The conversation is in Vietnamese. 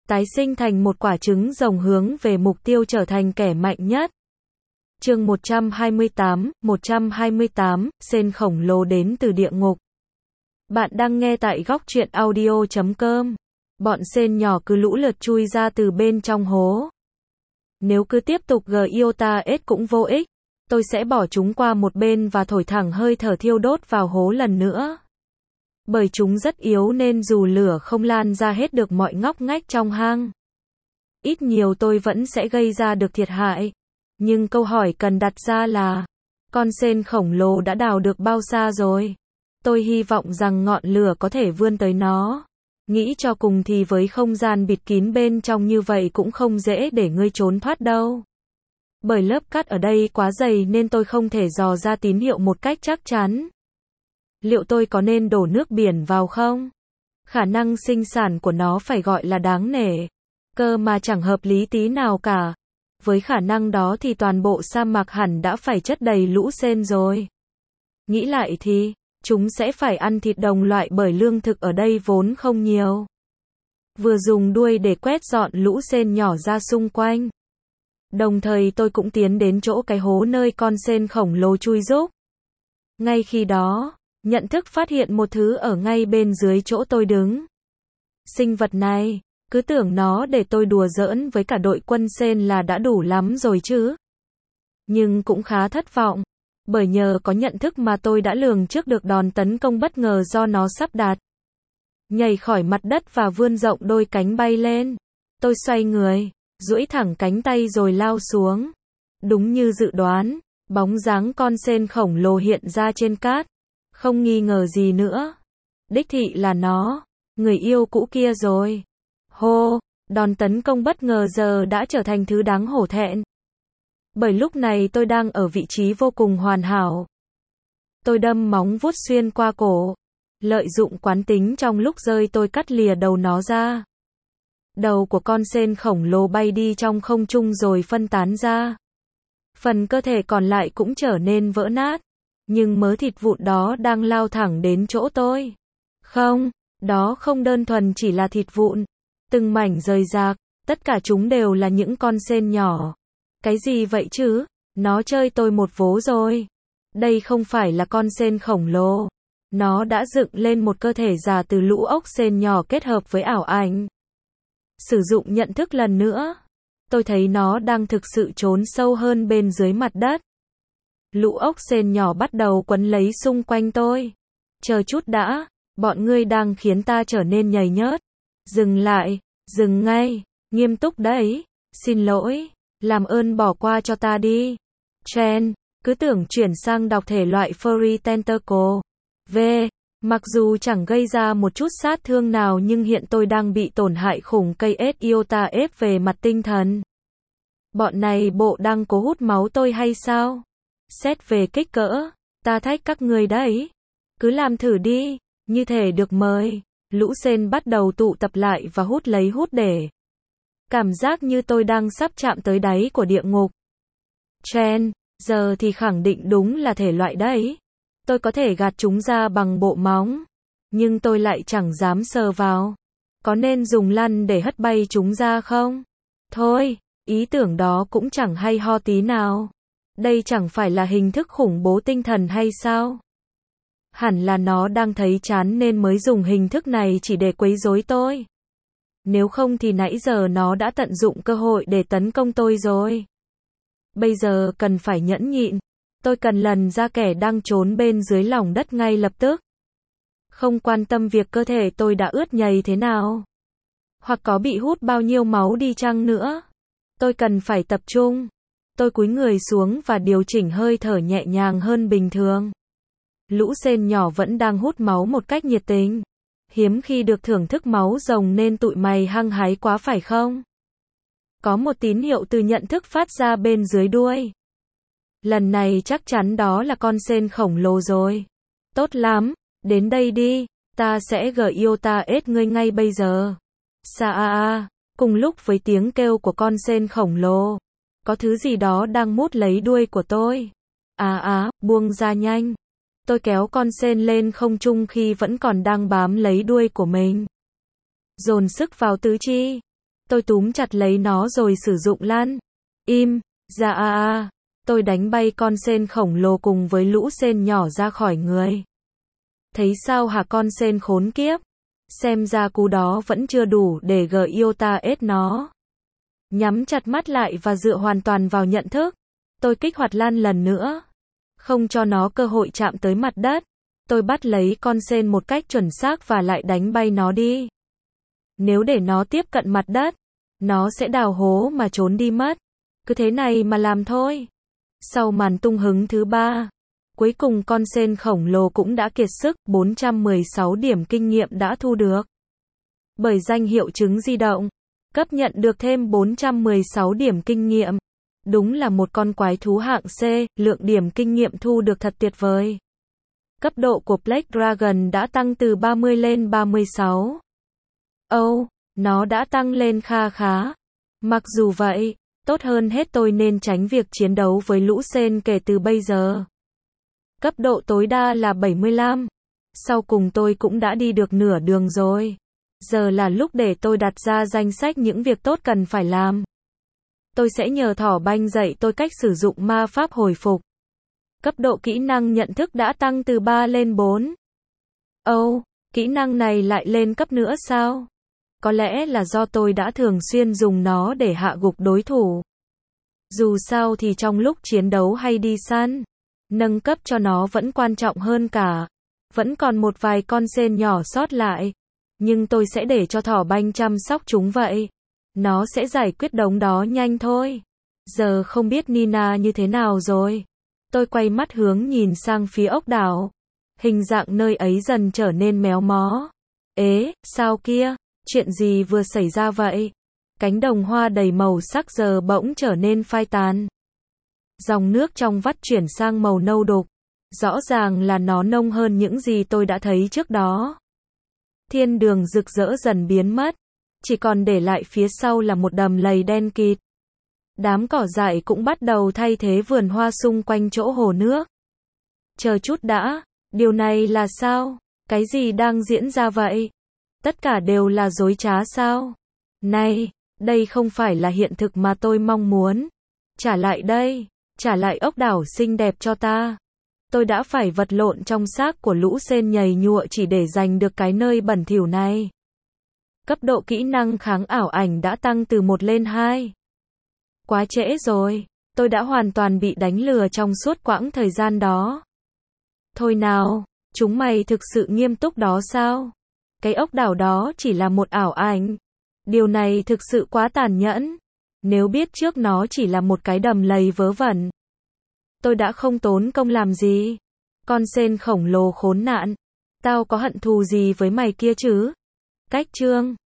tái sinh thành một quả trứng rồng hướng về mục tiêu trở thành kẻ mạnh nhất. Chương 128, sên khổng lồ đến từ địa ngục. Bạn đang nghe tại góc truyện audio.com. Bọn sên nhỏ cứ lũ lượt chui ra từ bên trong hố. Nếu cứ tiếp tục Giota S cũng vô ích. Tôi sẽ bỏ chúng qua một bên và thổi thẳng hơi thở thiêu đốt vào hố lần nữa. Bởi chúng rất yếu nên dù lửa không lan ra hết được mọi ngóc ngách trong hang, ít nhiều tôi vẫn sẽ gây ra được thiệt hại. Nhưng câu hỏi cần đặt ra là, con sên khổng lồ đã đào được bao xa rồi? Tôi hy vọng rằng ngọn lửa có thể vươn tới nó. Nghĩ cho cùng thì với không gian bịt kín bên trong như vậy cũng không dễ để ngươi trốn thoát đâu. Bởi lớp cát ở đây quá dày nên tôi không thể dò ra tín hiệu một cách chắc chắn. Liệu tôi có nên đổ nước biển vào không? Khả năng sinh sản của nó phải gọi là đáng nể. Cơ mà chẳng hợp lý tí nào cả. Với khả năng đó thì toàn bộ sa mạc hẳn đã phải chất đầy lũ sên rồi. Nghĩ lại thì, chúng sẽ phải ăn thịt đồng loại bởi lương thực ở đây vốn không nhiều. Vừa dùng đuôi để quét dọn lũ sên nhỏ ra xung quanh. Đồng thời tôi cũng tiến đến chỗ cái hố nơi con sên khổng lồ chui rúc. Ngay khi đó, nhận thức phát hiện một thứ ở ngay bên dưới chỗ tôi đứng. Sinh vật này, cứ tưởng nó để tôi đùa giỡn với cả đội quân sên là đã đủ lắm rồi chứ. Nhưng cũng khá thất vọng, bởi nhờ có nhận thức mà tôi đã lường trước được đòn tấn công bất ngờ do nó sắp đạt. Nhảy khỏi mặt đất và vươn rộng đôi cánh bay lên. Tôi xoay người, duỗi thẳng cánh tay rồi lao xuống. Đúng như dự đoán, bóng dáng con sên khổng lồ hiện ra trên cát. Không nghi ngờ gì nữa. Đích thị là nó, người yêu cũ kia rồi. Hô, đòn tấn công bất ngờ giờ đã trở thành thứ đáng hổ thẹn. Bởi lúc này tôi đang ở vị trí vô cùng hoàn hảo. Tôi đâm móng vuốt xuyên qua cổ. Lợi dụng quán tính trong lúc rơi tôi cắt lìa đầu nó ra. Đầu của con sên khổng lồ bay đi trong không trung rồi phân tán ra. Phần cơ thể còn lại cũng trở nên vỡ nát. Nhưng mớ thịt vụn đó đang lao thẳng đến chỗ tôi. Không, đó không đơn thuần chỉ là thịt vụn. Từng mảnh rời rạc, tất cả chúng đều là những con sên nhỏ. Cái gì vậy chứ? Nó chơi tôi một vố rồi. Đây không phải là con sên khổng lồ. Nó đã dựng lên một cơ thể già từ lũ ốc sên nhỏ kết hợp với ảo ảnh. Sử dụng nhận thức lần nữa. Tôi thấy nó đang thực sự trốn sâu hơn bên dưới mặt đất. Lũ ốc sên nhỏ bắt đầu quấn lấy xung quanh tôi. Chờ chút đã, bọn ngươi đang khiến ta trở nên nhầy nhớt. Dừng lại, dừng ngay, nghiêm túc đấy. Xin lỗi, làm ơn bỏ qua cho ta đi. Chen, cứ tưởng chuyển sang đọc thể loại Furry Tentacle. Mặc dù chẳng gây ra một chút sát thương nào nhưng hiện tôi đang bị tổn hại khủng cây Giota ép về mặt tinh thần. Bọn này bộ đang cố hút máu tôi hay sao? Xét về kích cỡ, ta thách các ngươi đấy. Cứ làm thử đi, như thể được mời. Lũ sên bắt đầu tụ tập lại và hút lấy hút để. Cảm giác như tôi đang sắp chạm tới đáy của địa ngục. Chen, giờ thì khẳng định đúng là thể loại đấy. Tôi có thể gạt chúng ra bằng bộ móng. Nhưng tôi lại chẳng dám sờ vào. Có nên dùng lăn để hất bay chúng ra không? Thôi, ý tưởng đó cũng chẳng hay ho tí nào. Đây chẳng phải là hình thức khủng bố tinh thần hay sao? Hẳn là nó đang thấy chán nên mới dùng hình thức này chỉ để quấy rối tôi. Nếu không thì nãy giờ nó đã tận dụng cơ hội để tấn công tôi rồi. Bây giờ cần phải nhẫn nhịn. Tôi cần lần ra kẻ đang trốn bên dưới lòng đất ngay lập tức. Không quan tâm việc cơ thể tôi đã ướt nhầy thế nào. Hoặc có bị hút bao nhiêu máu đi chăng nữa. Tôi cần phải tập trung. Tôi cúi người xuống và điều chỉnh hơi thở nhẹ nhàng hơn bình thường. Lũ sên nhỏ vẫn đang hút máu một cách nhiệt tình. Hiếm khi được thưởng thức máu rồng nên tụi mày hăng hái quá phải không? Có một tín hiệu từ nhận thức phát ra bên dưới đuôi. Lần này chắc chắn đó là con sên khổng lồ rồi. Tốt lắm, đến đây đi, ta sẽ Giota S ngươi ngay bây giờ. Cùng lúc với tiếng kêu của con sên khổng lồ, có thứ gì đó đang mút lấy đuôi của tôi. Buông ra nhanh. Tôi kéo con sên lên không trung khi vẫn còn đang bám lấy đuôi của mình. Dồn sức vào tứ chi. Tôi túm chặt lấy nó rồi sử dụng lan. Im, ra Tôi đánh bay con sên khổng lồ cùng với lũ sên nhỏ ra khỏi người. Thấy sao hả con sên khốn kiếp? Xem ra cú đó vẫn chưa đủ để ết nó. Nhắm chặt mắt lại và dựa hoàn toàn vào nhận thức. Tôi kích hoạt lan lần nữa. Không cho nó cơ hội chạm tới mặt đất. Tôi bắt lấy con sên một cách chuẩn xác và lại đánh bay nó đi. Nếu để nó tiếp cận mặt đất, nó sẽ đào hố mà trốn đi mất. Cứ thế này mà làm thôi. Sau màn tung hứng thứ 3, cuối cùng con sên khổng lồ cũng đã kiệt sức, 416 điểm kinh nghiệm đã thu được. Bởi danh hiệu trứng di động, cấp nhận được thêm 416 điểm kinh nghiệm. Đúng là một con quái thú hạng C, lượng điểm kinh nghiệm thu được thật tuyệt vời. Cấp độ của Black Dragon đã tăng từ 30 lên 36. Nó đã tăng lên kha khá. Mặc dù vậy, tốt hơn hết tôi nên tránh việc chiến đấu với lũ sên kể từ bây giờ. Cấp độ tối đa là 75. Sau cùng tôi cũng đã đi được nửa đường rồi. Giờ là lúc để tôi đặt ra danh sách những việc tốt cần phải làm. Tôi sẽ nhờ thỏ banh dạy tôi cách sử dụng ma pháp hồi phục. Cấp độ kỹ năng nhận thức đã tăng từ 3 lên 4. Kỹ năng này lại lên cấp nữa sao? Có lẽ là do tôi đã thường xuyên dùng nó để hạ gục đối thủ. Dù sao thì trong lúc chiến đấu hay đi săn, nâng cấp cho nó vẫn quan trọng hơn cả. Vẫn còn một vài con sên nhỏ sót lại, nhưng tôi sẽ để cho thỏ banh chăm sóc chúng vậy. Nó sẽ giải quyết đống đó nhanh thôi. Giờ không biết Nina như thế nào rồi. Tôi quay mắt hướng nhìn sang phía ốc đảo. Hình dạng nơi ấy dần trở nên méo mó. Sao kia? Chuyện gì vừa xảy ra vậy? Cánh đồng hoa đầy màu sắc giờ bỗng trở nên phai tàn. Dòng nước trong vắt chuyển sang màu nâu đục. Rõ ràng là nó nông hơn những gì tôi đã thấy trước đó. Thiên đường rực rỡ dần biến mất. Chỉ còn để lại phía sau là một đầm lầy đen kịt. Đám cỏ dại cũng bắt đầu thay thế vườn hoa xung quanh chỗ hồ nước. Chờ chút đã, điều này là sao? Cái gì đang diễn ra vậy? Tất cả đều là dối trá sao? Này, đây không phải là hiện thực mà tôi mong muốn. Trả lại đây, trả lại ốc đảo xinh đẹp cho ta. Tôi đã phải vật lộn trong xác của lũ sên nhầy nhụa chỉ để giành được cái nơi bẩn thỉu này. Cấp độ kỹ năng kháng ảo ảnh đã tăng từ 1 lên 2. Quá trễ rồi, tôi đã hoàn toàn bị đánh lừa trong suốt quãng thời gian đó. Thôi nào, chúng mày thực sự nghiêm túc đó sao? Cái ốc đảo đó chỉ là một ảo ảnh. Điều này thực sự quá tàn nhẫn. Nếu biết trước nó chỉ là một cái đầm lầy vớ vẩn, tôi đã không tốn công làm gì. Con sên khổng lồ khốn nạn. Tao có hận thù gì với mày kia chứ? Cách chương